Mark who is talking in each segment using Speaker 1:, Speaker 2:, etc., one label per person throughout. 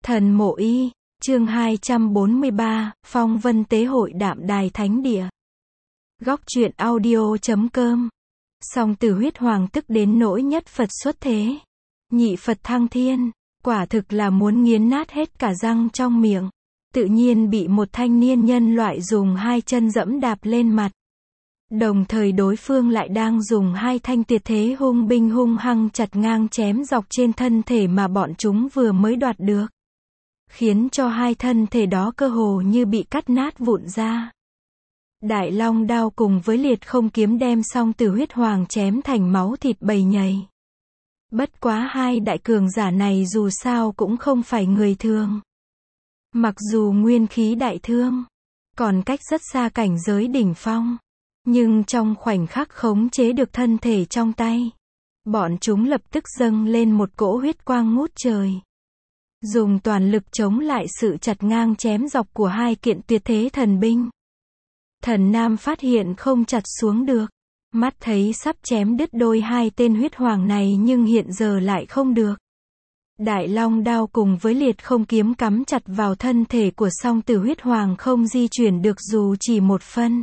Speaker 1: Thần Mộ Y, chương 243, Phong Vân Tế Hội Đạm Đài Thánh Địa. Góc truyện audio.com. Song Tử Huyết Hoàng tức đến nỗi nhất Phật xuất thế, nhị Phật thăng thiên, quả thực là muốn nghiến nát hết cả răng trong miệng. Tự nhiên bị một thanh niên nhân loại dùng hai chân dẫm đạp lên mặt. Đồng thời đối phương lại đang dùng hai thanh tuyệt thế hung binh hung hăng chặt ngang chém dọc trên thân thể mà bọn chúng vừa mới đoạt được, khiến cho hai thân thể đó cơ hồ như bị cắt nát vụn ra. Đại Long đao cùng với liệt không kiếm đem Song Tử Huyết Hoàng chém thành máu thịt bầy nhầy. Bất quá hai đại cường giả này dù sao cũng không phải người thường. Mặc dù nguyên khí đại thương, còn cách rất xa cảnh giới đỉnh phong, nhưng trong khoảnh khắc khống chế được thân thể trong tay, bọn chúng lập tức dâng lên một cỗ huyết quang ngút trời. Dùng toàn lực chống lại sự chặt ngang chém dọc của hai kiện tuyệt thế thần binh. Thần Nam phát hiện không chặt xuống được, mắt thấy sắp chém đứt đôi hai tên huyết hoàng này nhưng hiện giờ lại không được. Đại Long đao cùng với liệt không kiếm cắm chặt vào thân thể của Song Tử Huyết Hoàng không di chuyển được dù chỉ một phân.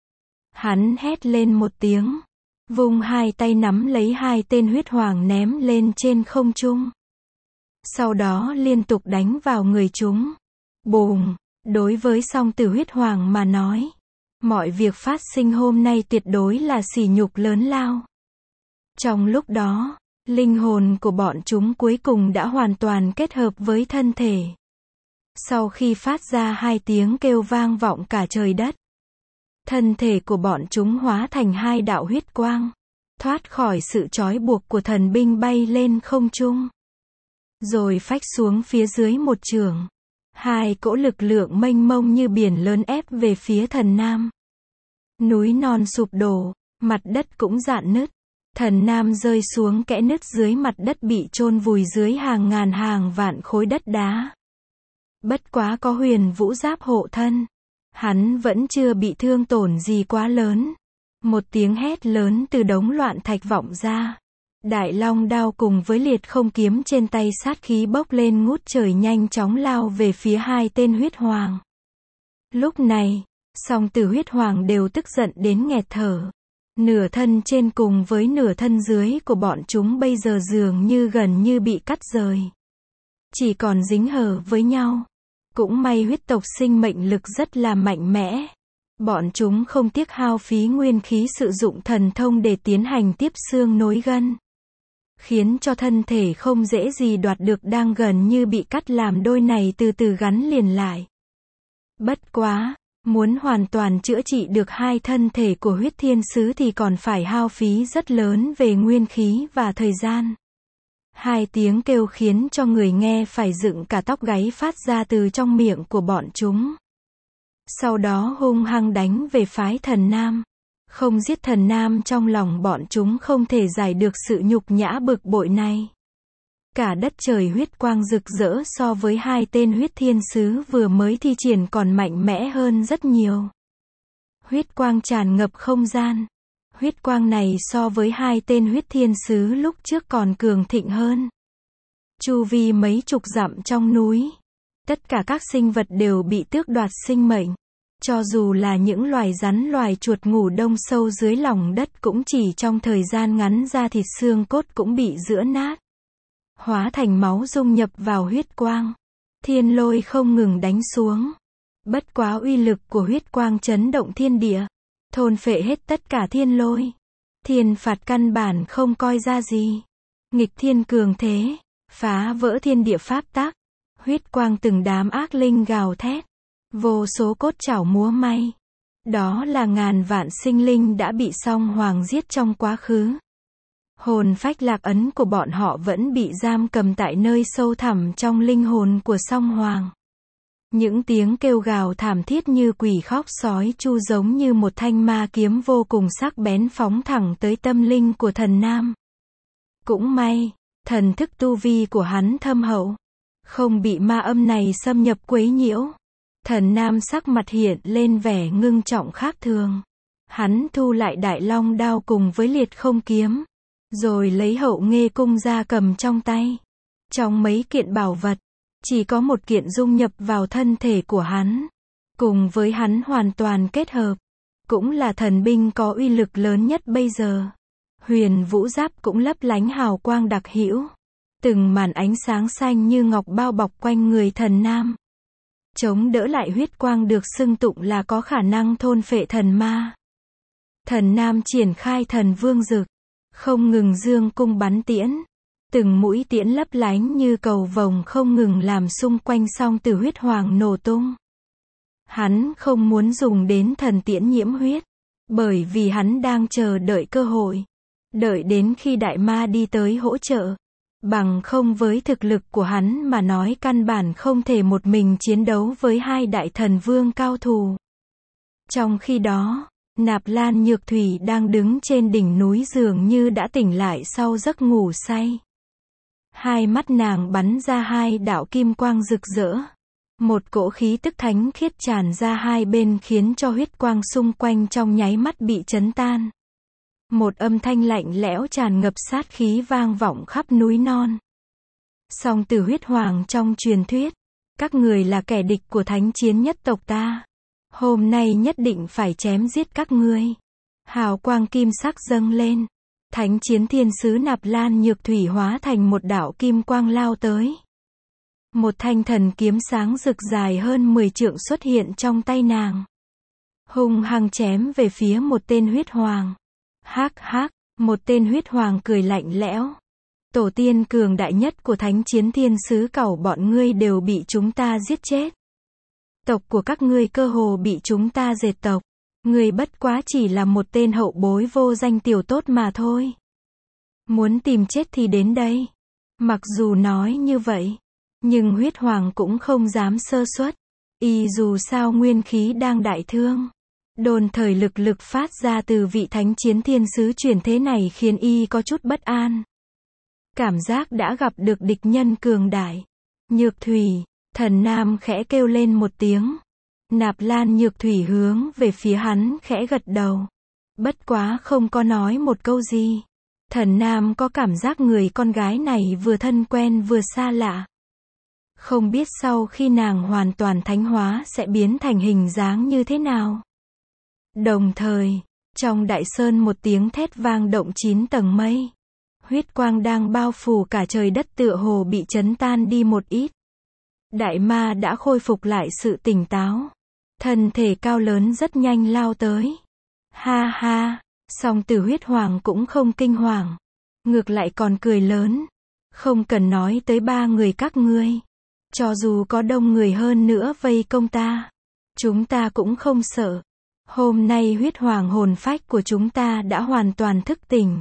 Speaker 1: Hắn hét lên một tiếng, vung hai tay nắm lấy hai tên huyết hoàng ném lên trên không trung. Sau đó liên tục đánh vào người chúng. Bùm, đối với Song Tử Huyết Hoàng mà nói, mọi việc phát sinh hôm nay tuyệt đối là sỉ nhục lớn lao. Trong lúc đó, linh hồn của bọn chúng cuối cùng đã hoàn toàn kết hợp với thân thể. Sau khi phát ra hai tiếng kêu vang vọng cả trời đất, thân thể của bọn chúng hóa thành hai đạo huyết quang, thoát khỏi sự trói buộc của thần binh bay lên không trung, rồi phách xuống phía dưới một chưởng. Hai cỗ lực lượng mênh mông như biển lớn ép về phía thần Nam. Núi non sụp đổ, mặt đất cũng rạn nứt. Thần Nam rơi xuống kẽ nứt dưới mặt đất bị chôn vùi dưới hàng ngàn hàng vạn khối đất đá. Bất quá có Huyền Vũ Giáp hộ thân, hắn vẫn chưa bị thương tổn gì quá lớn. Một tiếng hét lớn từ đống loạn thạch vọng ra. Đại Long đao cùng với liệt không kiếm trên tay sát khí bốc lên ngút trời nhanh chóng lao về phía hai tên huyết hoàng. Lúc này, Song Tử Huyết Hoàng đều tức giận đến nghẹt thở. Nửa thân trên cùng với nửa thân dưới của bọn chúng bây giờ dường như gần như bị cắt rời, chỉ còn dính hở với nhau. Cũng may huyết tộc sinh mệnh lực rất là mạnh mẽ. Bọn chúng không tiếc hao phí nguyên khí sử dụng thần thông để tiến hành tiếp xương nối gân, khiến cho thân thể không dễ gì đoạt được đang gần như bị cắt làm đôi này từ từ gắn liền lại. Bất quá, muốn hoàn toàn chữa trị được hai thân thể của huyết thiên sứ thì còn phải hao phí rất lớn về nguyên khí và thời gian. Hai tiếng kêu khiến cho người nghe phải dựng cả tóc gáy phát ra từ trong miệng của bọn chúng. Sau đó hung hăng đánh về phái thần Nam. Không giết thần Nam trong lòng bọn chúng không thể giải được sự nhục nhã bực bội này. Cả đất trời huyết quang rực rỡ so với hai tên huyết thiên sứ vừa mới thi triển còn mạnh mẽ hơn rất nhiều. Huyết quang tràn ngập không gian. Huyết quang này so với hai tên huyết thiên sứ lúc trước còn cường thịnh hơn. Chu vi mấy chục dặm trong núi, tất cả các sinh vật đều bị tước đoạt sinh mệnh. Cho dù là những loài rắn loài chuột ngủ đông sâu dưới lòng đất cũng chỉ trong thời gian ngắn da thịt xương cốt cũng bị giữa nát, hóa thành máu dung nhập vào huyết quang. Thiên lôi không ngừng đánh xuống. Bất quá uy lực của huyết quang chấn động thiên địa, thôn phệ hết tất cả thiên lôi. Thiên phạt căn bản không coi ra gì. Nghịch thiên cường thế, phá vỡ thiên địa pháp tắc. Huyết quang từng đám ác linh gào thét, vô số cốt chảo múa may. Đó là ngàn vạn sinh linh đã bị Song Hoàng giết trong quá khứ. Hồn phách lạc ấn của bọn họ vẫn bị giam cầm tại nơi sâu thẳm trong linh hồn của Song Hoàng. Những tiếng kêu gào thảm thiết như quỷ khóc sói chu giống như một thanh ma kiếm vô cùng sắc bén phóng thẳng tới tâm linh của thần Nam. Cũng may, thần thức tu vi của hắn thâm hậu, không bị ma âm này xâm nhập quấy nhiễu. Thần Nam sắc mặt hiện lên vẻ ngưng trọng khác thường. Hắn thu lại Đại Long đao cùng với liệt không kiếm, rồi lấy Hậu Nghê cung ra cầm trong tay. Trong mấy kiện bảo vật, Chỉ có một kiện dung nhập vào thân thể của hắn, cùng với hắn hoàn toàn kết hợp, cũng là thần binh có uy lực lớn nhất bây giờ. Huyền vũ giáp cũng lấp lánh hào quang đặc hữu. Từng màn ánh sáng xanh như ngọc bao bọc quanh người thần nam. Chống đỡ lại huyết quang được xưng tụng là có khả năng thôn phệ thần ma. Thần nam triển khai thần vương dực, không ngừng dương cung bắn tiễn. Từng mũi tiễn lấp lánh như cầu vồng không ngừng làm xung quanh song tử huyết hoàng nổ tung. Hắn không muốn dùng đến thần tiễn nhiễm huyết, bởi vì hắn đang chờ đợi cơ hội. Đợi đến khi đại ma đi tới hỗ trợ. Bằng không với thực lực của hắn mà nói căn bản không thể một mình chiến đấu với hai đại thần vương cao thủ. Trong khi đó, Nạp Lan Nhược Thủy đang đứng trên đỉnh núi dường như đã tỉnh lại sau giấc ngủ say. Hai mắt nàng bắn ra hai đạo kim quang rực rỡ. Một cỗ khí tức thánh khiết tràn ra hai bên khiến cho huyết quang xung quanh trong nháy mắt bị chấn tan. Một âm thanh lạnh lẽo tràn ngập sát khí vang vọng khắp núi non. Song tử huyết hoàng trong truyền thuyết, các người là kẻ địch của thánh chiến nhất tộc ta. Hôm nay nhất định phải chém giết các ngươi. Hào quang kim sắc dâng lên. Thánh chiến thiên sứ Nạp Lan Nhược Thủy hóa thành một đạo kim quang lao tới. Một thanh thần kiếm sáng rực dài hơn 10 trượng xuất hiện trong tay nàng. Hung hăng chém về phía một tên huyết hoàng. Hắc hắc, một tên huyết hoàng cười lạnh lẽo. Tổ tiên cường đại nhất của thánh chiến thiên sứ cẩu bọn ngươi đều bị chúng ta giết chết. Tộc của các ngươi cơ hồ bị chúng ta diệt tộc. Ngươi bất quá chỉ là một tên hậu bối vô danh tiểu tốt mà thôi. Muốn tìm chết thì đến đây. Mặc dù nói như vậy, nhưng huyết hoàng cũng không dám sơ suất. Y dù sao nguyên khí đang đại thương. Đồn thời lực phát ra từ vị thánh chiến thiên sứ chuyển thế này khiến y có chút bất an. Cảm giác đã gặp được địch nhân cường đại. Nhược Thủy, thần nam khẽ kêu lên một tiếng. Nạp Lan Nhược Thủy hướng về phía hắn khẽ gật đầu. Bất quá không có nói một câu gì. Thần nam có cảm giác người con gái này vừa thân quen vừa xa lạ. Không biết sau khi nàng hoàn toàn thánh hóa sẽ biến thành hình dáng như thế nào. Đồng thời, trong đại sơn một tiếng thét vang động 9 tầng mây. Huyết quang đang bao phủ cả trời đất tựa hồ bị chấn tan đi một ít. Đại ma đã khôi phục lại sự tỉnh táo. Thân thể cao lớn rất nhanh lao tới. Ha ha, song tử huyết hoàng cũng không kinh hoàng. Ngược lại còn cười lớn. Không cần nói tới ba người các ngươi. Cho dù có đông người hơn nữa vây công ta, chúng ta cũng không sợ. Hôm nay huyết hoàng hồn phách của chúng ta đã hoàn toàn thức tỉnh.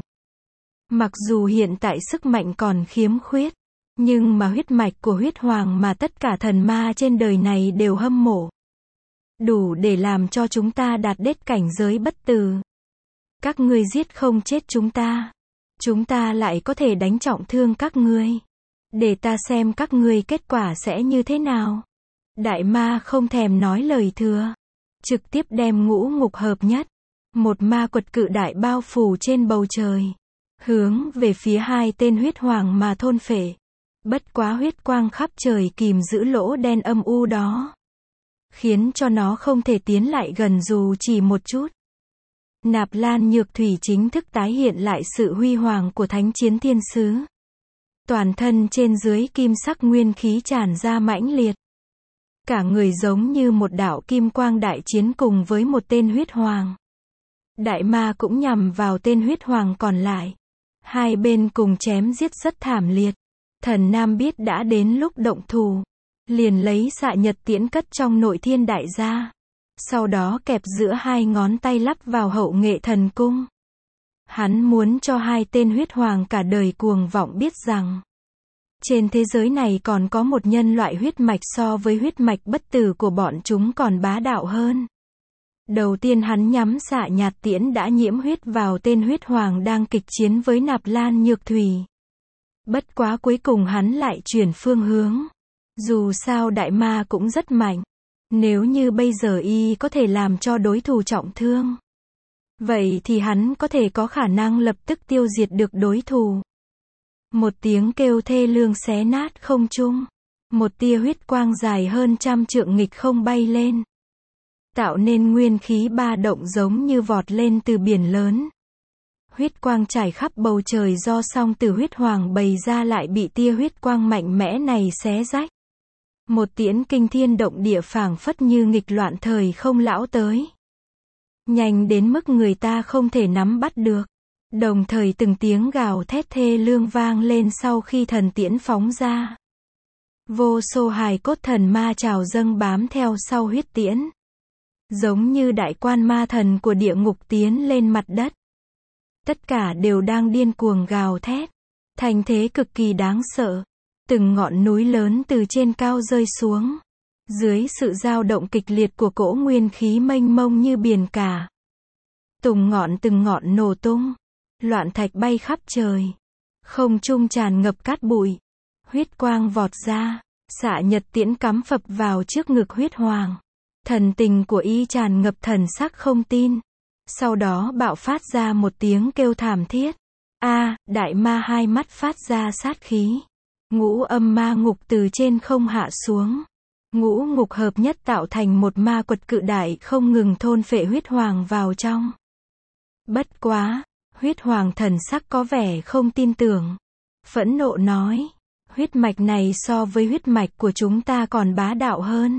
Speaker 1: Mặc dù hiện tại sức mạnh còn khiếm khuyết, nhưng mà huyết mạch của huyết hoàng mà tất cả thần ma trên đời này đều hâm mộ. Đủ để làm cho chúng ta đạt đến cảnh giới bất tử. Các ngươi giết không chết chúng ta lại có thể đánh trọng thương các ngươi. Để ta xem các ngươi kết quả sẽ như thế nào. Đại ma không thèm nói lời thừa. Trực tiếp đem ngũ ngục hợp nhất. Một ma quật cự đại bao phủ trên bầu trời. Hướng về phía hai tên huyết hoàng mà thôn phệ. Bất quá huyết quang khắp trời kìm giữ lỗ đen âm u đó. Khiến cho nó không thể tiến lại gần dù chỉ một chút. Nạp Lan Nhược Thủy chính thức tái hiện lại sự huy hoàng của thánh chiến thiên sứ. Toàn thân trên dưới kim sắc nguyên khí tràn ra mãnh liệt. Cả người giống như một đạo kim quang đại chiến cùng với một tên huyết hoàng. Đại ma cũng nhằm vào tên huyết hoàng còn lại. Hai bên cùng chém giết rất thảm liệt. Thần nam biết đã đến lúc động thủ. Liền lấy xạ nhật tiễn cất trong nội thiên đại gia. Sau đó kẹp giữa hai ngón tay lắp vào hậu nghệ thần cung. Hắn muốn cho hai tên huyết hoàng cả đời cuồng vọng biết rằng trên thế giới này còn có một nhân loại huyết mạch so với huyết mạch bất tử của bọn chúng còn bá đạo hơn. Đầu tiên hắn nhắm xạ nhạt tiễn đã nhiễm huyết vào tên huyết hoàng đang kịch chiến với Nạp Lan Nhược Thủy. Bất quá cuối cùng hắn lại chuyển phương hướng. Dù sao đại ma cũng rất mạnh. Nếu như bây giờ y có thể làm cho đối thủ trọng thương, vậy thì hắn có thể có khả năng lập tức tiêu diệt được đối thủ. Một tiếng kêu thê lương xé nát không trung. Một tia huyết quang dài hơn 100 trượng nghịch không bay lên, tạo nên nguyên khí ba động giống như vọt lên từ biển lớn. Huyết quang trải khắp bầu trời do song tử huyết hoàng bày ra lại bị tia huyết quang mạnh mẽ này xé rách. Một tiễn kinh thiên động địa phảng phất như nghịch loạn thời không lão tới. Nhanh đến mức người ta không thể nắm bắt được. Đồng thời từng tiếng gào thét thê lương vang lên sau khi thần tiễn phóng ra. Vô số hài cốt thần ma trào dâng bám theo sau huyết tiễn. Giống như đại quan ma thần của địa ngục tiến lên mặt đất. Tất cả đều đang điên cuồng gào thét. Thành thế cực kỳ đáng sợ. Từng ngọn núi lớn từ trên cao rơi xuống. Dưới sự dao động kịch liệt của cỗ nguyên khí mênh mông như biển cả. Từng ngọn nổ tung. Loạn thạch bay khắp trời. Không trung tràn ngập cát bụi. Huyết quang vọt ra. Xạ nhật tiễn cắm phập vào trước ngực huyết hoàng. Thần tình của y tràn ngập thần sắc không tin. Sau đó bạo phát ra một tiếng kêu thảm thiết. Đại ma hai mắt phát ra sát khí. Ngũ âm ma ngục từ trên không hạ xuống. Ngũ ngục hợp nhất tạo thành một ma quật cự đại không ngừng thôn phệ huyết hoàng vào trong. Bất quá, huyết hoàng thần sắc có vẻ không tin tưởng. Phẫn nộ nói, huyết mạch này so với huyết mạch của chúng ta còn bá đạo hơn.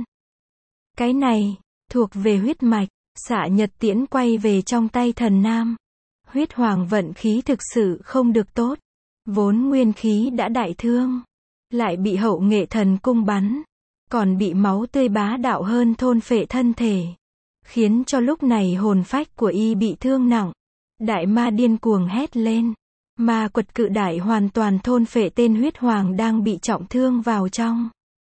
Speaker 1: Cái này, thuộc về huyết mạch. Xạ nhật tiễn quay về trong tay thần nam. Huyết hoàng vận khí thực sự không được tốt. Vốn nguyên khí đã đại thương. Lại bị hậu nghệ thần cung bắn. Còn bị máu tươi bá đạo hơn thôn phệ thân thể. Khiến cho lúc này hồn phách của y bị thương nặng. Đại ma điên cuồng hét lên. Ma quật cự đại hoàn toàn thôn phệ tên huyết hoàng đang bị trọng thương vào trong.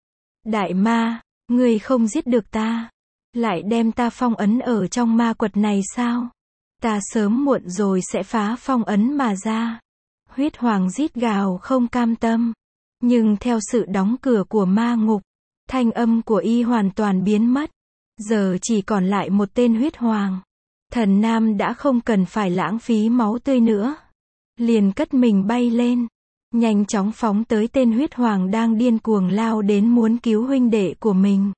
Speaker 1: Đại ma, ngươi không giết được ta. Lại đem ta phong ấn ở trong ma quật này sao? Ta sớm muộn rồi sẽ phá phong ấn mà ra. Huyết hoàng rít gào không cam tâm. Nhưng theo sự đóng cửa của ma ngục, thanh âm của y hoàn toàn biến mất. Giờ chỉ còn lại một tên huyết hoàng. Thần nam đã không cần phải lãng phí máu tươi nữa. Liền cất mình bay lên. Nhanh chóng phóng tới tên huyết hoàng đang điên cuồng lao đến muốn cứu huynh đệ của mình.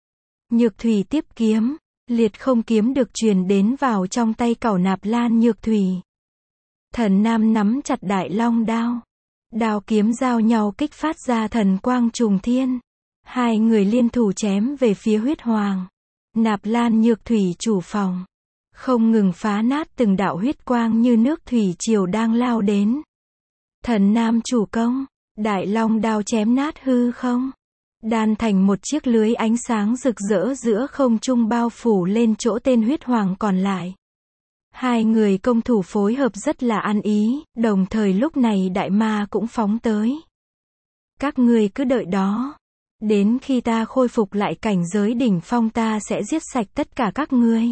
Speaker 1: Nhược thủy tiếp kiếm. Liệt không kiếm được truyền đến vào trong tay cẩu nạp lan nhược thủy. Thần nam nắm chặt đại long đao. Đao kiếm giao nhau kích phát ra thần quang trùng thiên. Hai người liên thủ chém về phía huyết hoàng. Nạp lan nhược thủy chủ phòng. Không ngừng phá nát từng đạo huyết quang như nước thủy triều đang lao đến. Thần nam chủ công. Đại long đao chém nát hư không. Đan thành một chiếc lưới ánh sáng rực rỡ giữa không trung bao phủ lên chỗ tên huyết hoàng còn lại. Hai người công thủ phối hợp rất là ăn ý, đồng thời lúc này đại ma cũng phóng tới. Các ngươi cứ đợi đó. Đến khi ta khôi phục lại cảnh giới đỉnh phong ta sẽ giết sạch tất cả các ngươi.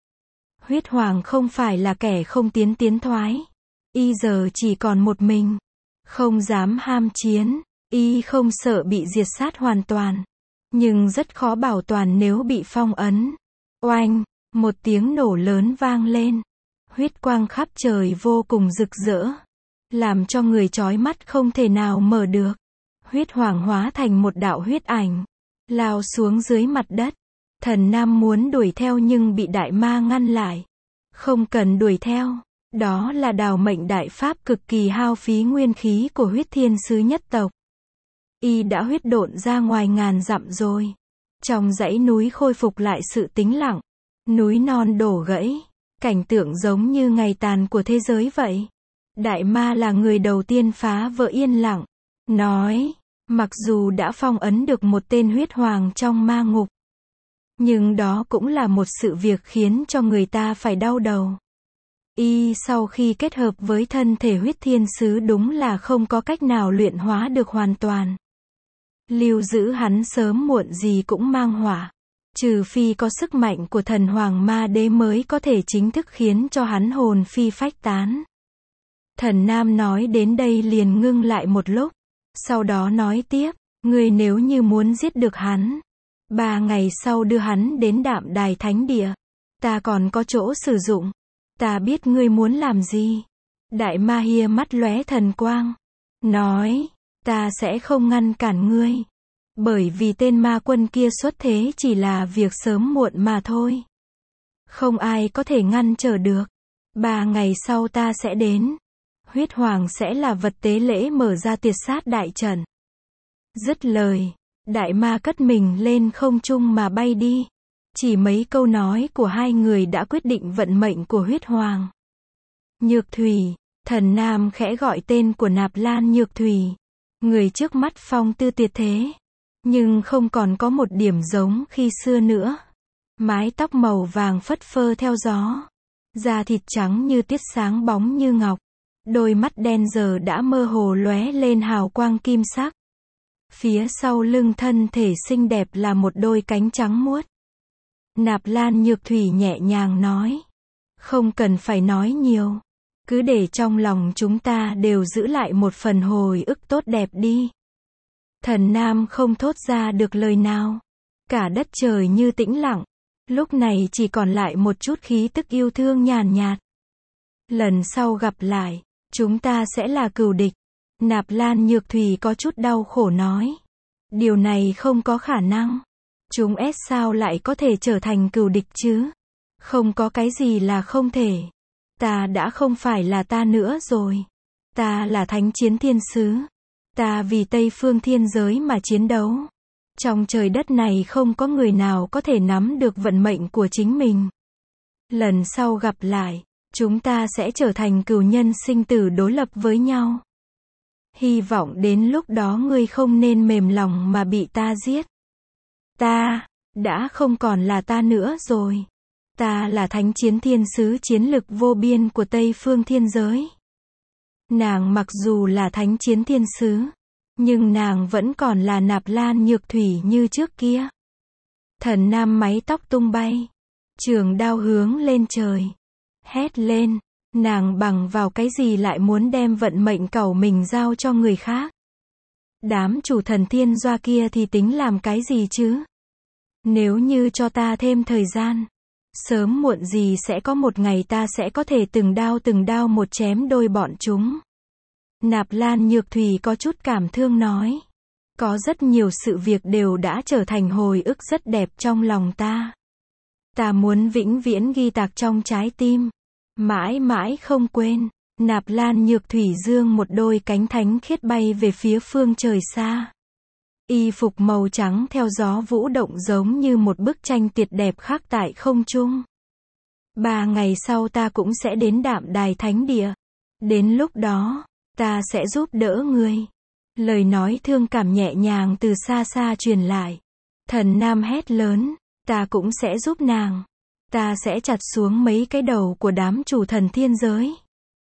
Speaker 1: Huyết hoàng không phải là kẻ không tiến thoái. Y giờ chỉ còn một mình. Không dám ham chiến. Y không sợ bị diệt sát hoàn toàn. Nhưng rất khó bảo toàn nếu bị phong ấn. Oanh, một tiếng nổ lớn vang lên. Huyết quang khắp trời vô cùng rực rỡ. Làm cho người chói mắt không thể nào mở được. Huyết hoàng hóa thành một đạo huyết ảnh. Lao xuống dưới mặt đất. Thần nam muốn đuổi theo nhưng bị đại ma ngăn lại. Không cần đuổi theo. Đó là đào mệnh đại pháp cực kỳ hao phí nguyên khí của huyết thiên sứ nhất tộc. Y đã huyết độn ra ngoài ngàn dặm rồi. Trong dãy núi khôi phục lại sự tĩnh lặng. Núi non đổ gãy. Cảnh tượng giống như ngày tàn của thế giới vậy. Đại ma là người đầu tiên phá vỡ yên lặng. Nói, mặc dù đã phong ấn được một tên huyết hoàng trong ma ngục. Nhưng đó cũng là một sự việc khiến cho người ta phải đau đầu. Y sau khi kết hợp với thân thể huyết thiên sứ đúng là không có cách nào luyện hóa được hoàn toàn. Lưu giữ hắn sớm muộn gì cũng mang họa. Trừ phi có sức mạnh của thần hoàng ma đế mới có thể chính thức khiến cho hắn hồn phi phách tán. Thần nam nói đến đây liền ngưng lại một lúc. Sau đó nói tiếp, ngươi nếu như muốn giết được hắn, 3 ngày sau đưa hắn đến đạm đài thánh địa. Ta còn có chỗ sử dụng. Ta biết ngươi muốn làm gì. Đại ma hia mắt lóe thần quang. Nói, ta sẽ không ngăn cản ngươi. Bởi vì tên ma quân kia xuất thế chỉ là việc sớm muộn mà thôi. Không ai có thể ngăn trở được. 3 ngày sau ta sẽ đến. Huyết hoàng sẽ là vật tế lễ mở ra tiệt sát đại trận. Dứt lời, đại ma cất mình lên không trung mà bay đi. Chỉ mấy câu nói của hai người đã quyết định vận mệnh của huyết hoàng. Nhược Thủy, thần nam khẽ gọi tên của Nạp Lan Nhược Thủy. Người trước mắt phong tư tuyệt thế. Nhưng không còn có một điểm giống khi xưa nữa. Mái tóc màu vàng phất phơ theo gió. Da thịt trắng như tuyết sáng bóng như ngọc. Đôi mắt đen giờ đã mơ hồ lóe lên hào quang kim sắc. Phía sau lưng thân thể xinh đẹp là một đôi cánh trắng muốt. Nạp Lan Nhược Thủy nhẹ nhàng nói. Không cần phải nói nhiều. Cứ để trong lòng chúng ta đều giữ lại một phần hồi ức tốt đẹp đi. Thần nam không thốt ra được lời nào. Cả đất trời như tĩnh lặng. Lúc này chỉ còn lại một chút khí tức yêu thương nhàn nhạt. Lần sau gặp lại, chúng ta sẽ là cừu địch. Nạp Lan Nhược Thủy có chút đau khổ nói. Điều này không có khả năng. Chúng sao lại có thể trở thành cừu địch chứ? Không có cái gì là không thể. Ta đã không phải là ta nữa rồi. Ta là thánh chiến thiên sứ. Ta vì Tây Phương thiên giới mà chiến đấu. Trong trời đất này không có người nào có thể nắm được vận mệnh của chính mình. Lần sau gặp lại, chúng ta sẽ trở thành cừu nhân sinh tử đối lập với nhau. Hy vọng đến lúc đó ngươi không nên mềm lòng mà bị ta giết. Ta đã không còn là ta nữa rồi. Ta là thánh chiến thiên sứ chiến lực vô biên của Tây Phương thiên giới. Nàng mặc dù là thánh chiến thiên sứ, nhưng nàng vẫn còn là Nạp Lan Nhược Thủy như trước kia. Thần nam máy tóc tung bay. Trường đao hướng lên trời. Hét lên. Nàng bằng vào cái gì lại muốn đem vận mệnh cẩu mình giao cho người khác? Đám chủ thần thiên doa kia thì tính làm cái gì chứ? Nếu như cho ta thêm thời gian, sớm muộn gì sẽ có một ngày ta sẽ có thể từng đao một chém đôi bọn chúng. Nạp Lan Nhược Thủy có chút cảm thương nói. Có rất nhiều sự việc đều đã trở thành hồi ức rất đẹp trong lòng ta. Ta muốn vĩnh viễn ghi tạc trong trái tim. Mãi mãi không quên. Nạp Lan Nhược Thủy dương một đôi cánh thánh khiết bay về phía phương trời xa. Y phục màu trắng theo gió vũ động giống như một bức tranh tuyệt đẹp khắc tại không trung. 3 ngày sau ta cũng sẽ đến Đạm Đài Thánh Địa. Đến lúc đó, ta sẽ giúp đỡ ngươi. Lời nói thương cảm nhẹ nhàng từ xa xa truyền lại. Thần nam hét lớn, ta cũng sẽ giúp nàng. Ta sẽ chặt xuống mấy cái đầu của đám chủ thần thiên giới.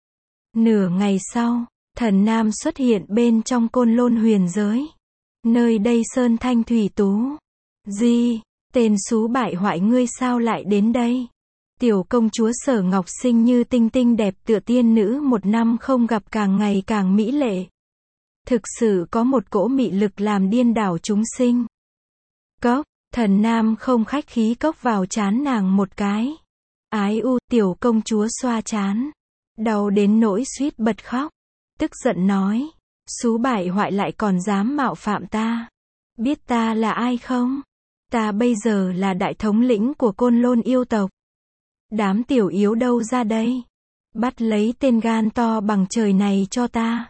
Speaker 1: Nửa ngày sau, thần nam xuất hiện bên trong Côn Lôn huyền giới. Nơi đây sơn thanh thủy tú. Gì, tên xú bại hoại ngươi sao lại đến đây? Tiểu công chúa Sở Ngọc xinh như tinh tinh đẹp tựa tiên nữ, một năm không gặp càng ngày càng mỹ lệ. Thực sự có một cỗ mị lực làm điên đảo chúng sinh. Cốc, thần nam không khách khí cốc vào trán nàng một cái. Ái u, tiểu công chúa xoa trán. Đau đến nỗi suýt bật khóc. Tức giận nói. Xú bại hoại lại còn dám mạo phạm ta. Biết ta là ai không? Ta bây giờ là đại thống lĩnh của Côn Lôn yêu tộc. Đám tiểu yếu đâu ra đây? Bắt lấy tên gan to bằng trời này cho ta.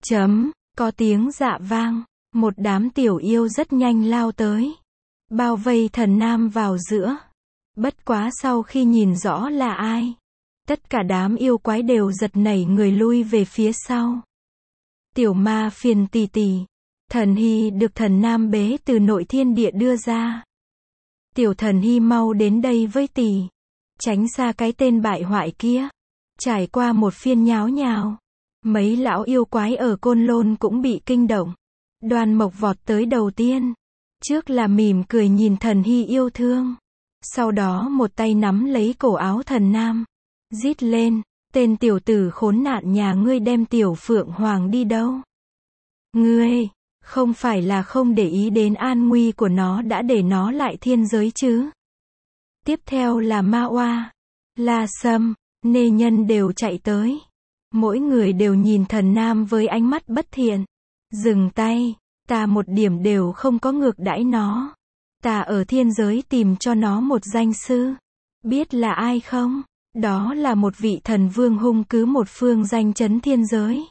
Speaker 1: Có tiếng dạ vang. Một đám tiểu yêu rất nhanh lao tới. Bao vây thần nam vào giữa. Bất quá sau khi nhìn rõ là ai, tất cả đám yêu quái đều giật nảy người lui về phía sau. Tiểu ma phiền tỷ tỷ. Thần hy được thần nam bế từ nội thiên địa đưa ra. Tiểu thần hy mau đến đây với tỷ. Tránh xa cái tên bại hoại kia. Trải qua một phiên nháo nhào, mấy lão yêu quái ở Côn Lôn cũng bị kinh động. Đoan Mộc vọt tới đầu tiên. Trước là mỉm cười nhìn thần hy yêu thương. Sau đó một tay nắm lấy cổ áo thần nam. Rít lên, tên tiểu tử khốn nạn nhà ngươi đem tiểu phượng hoàng đi đâu? Ngươi, không phải là không để ý đến an nguy của nó đã để nó lại thiên giới chứ? Tiếp theo là Ma Oa, La Sâm, Nê Nhân đều chạy tới. Mỗi người đều nhìn thần nam với ánh mắt bất thiện. Dừng tay, Ta một điểm đều không có ngược đãi nó. Ta ở thiên giới tìm cho nó một danh sư. Biết là ai không? Đó là một vị thần vương hung cứ một phương danh chấn thiên giới.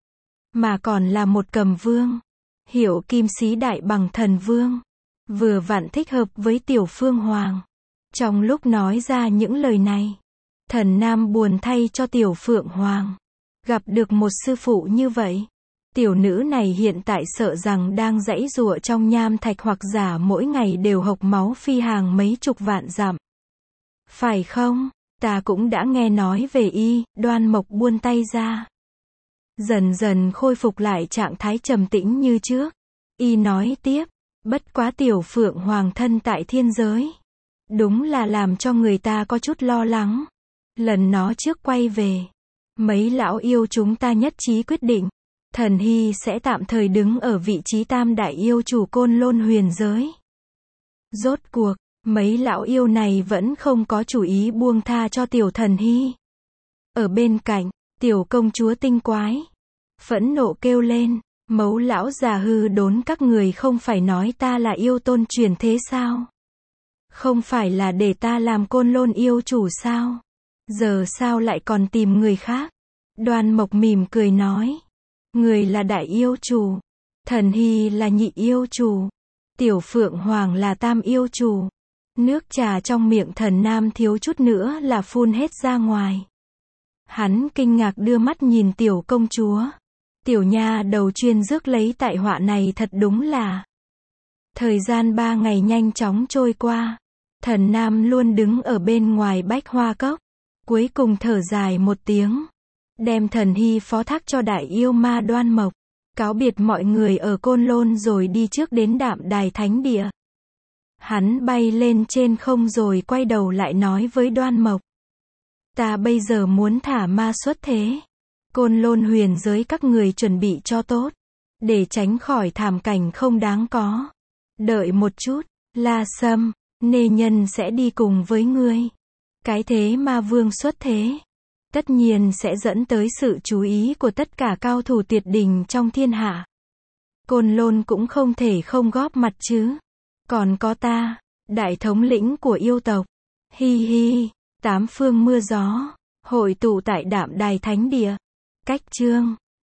Speaker 1: Mà còn là một cầm vương. Hiệu kim sĩ đại bằng thần vương. Vừa vặn thích hợp với tiểu phương hoàng. Trong lúc nói ra những lời này, thần nam buồn thay cho tiểu phượng hoàng. Gặp được một sư phụ như vậy. Tiểu nữ này hiện tại sợ rằng đang giãy giụa trong nham thạch hoặc giả mỗi ngày đều hộc máu phi hàng mấy chục vạn dặm. Phải không? Ta cũng đã nghe nói về y. Đoan Mộc buông tay ra. Dần dần khôi phục lại trạng thái trầm tĩnh như trước. Y nói tiếp. Bất quá tiểu phượng hoàng thân tại thiên giới. Đúng là làm cho người ta có chút lo lắng. Lần nó trước quay về. Mấy lão yêu chúng ta nhất trí quyết định. Thần Hy sẽ tạm thời đứng ở vị trí tam đại yêu chủ Côn Lôn huyền giới. Rốt cuộc, mấy lão yêu này vẫn không có chủ ý buông tha cho tiểu Thần Hy. Ở bên cạnh, tiểu công chúa tinh quái. Phẫn nộ kêu lên, mấu lão già hư đốn các người không phải nói ta là yêu tôn truyền thế sao? Không phải là để ta làm Côn Lôn yêu chủ sao? Giờ sao lại còn tìm người khác? Đoan Mộc mỉm cười nói. Người là đại yêu chủ. Thần Hy là nhị yêu chủ. Tiểu Phượng Hoàng là tam yêu chủ. Nước trà trong miệng thần nam thiếu chút nữa là phun hết ra ngoài. Hắn kinh ngạc đưa mắt nhìn tiểu công chúa. Tiểu nha đầu chuyên rước lấy tại họa này thật đúng là. Thời gian 3 ngày nhanh chóng trôi qua. Thần nam luôn đứng ở bên ngoài bách hoa cốc. Cuối cùng thở dài một tiếng. Đem Thần Hy phó thác cho đại yêu ma Đoan Mộc. Cáo biệt mọi người ở Côn Lôn rồi đi trước đến Đạm Đài Thánh Địa. Hắn bay lên trên không rồi quay đầu lại nói với Đoan Mộc. Ta bây giờ muốn thả ma xuất thế. Côn Lôn huyền giới các người chuẩn bị cho tốt. Để tránh khỏi thảm cảnh không đáng có. Đợi một chút, La Sâm, Nê Nhân sẽ đi cùng với ngươi. Cái thế ma vương xuất thế. Tất nhiên sẽ dẫn tới sự chú ý của tất cả cao thủ tuyệt đỉnh trong thiên hạ. Côn Lôn cũng không thể không góp mặt chứ. Còn có ta, đại thống lĩnh của yêu tộc. Hi hi, 8 phương mưa gió, hội tụ tại Đạm Đài Thánh Địa. Cách chương